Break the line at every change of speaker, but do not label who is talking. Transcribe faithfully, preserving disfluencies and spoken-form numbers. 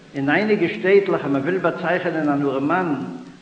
In einige Städtliche, man will bezeichnen an einem Mann,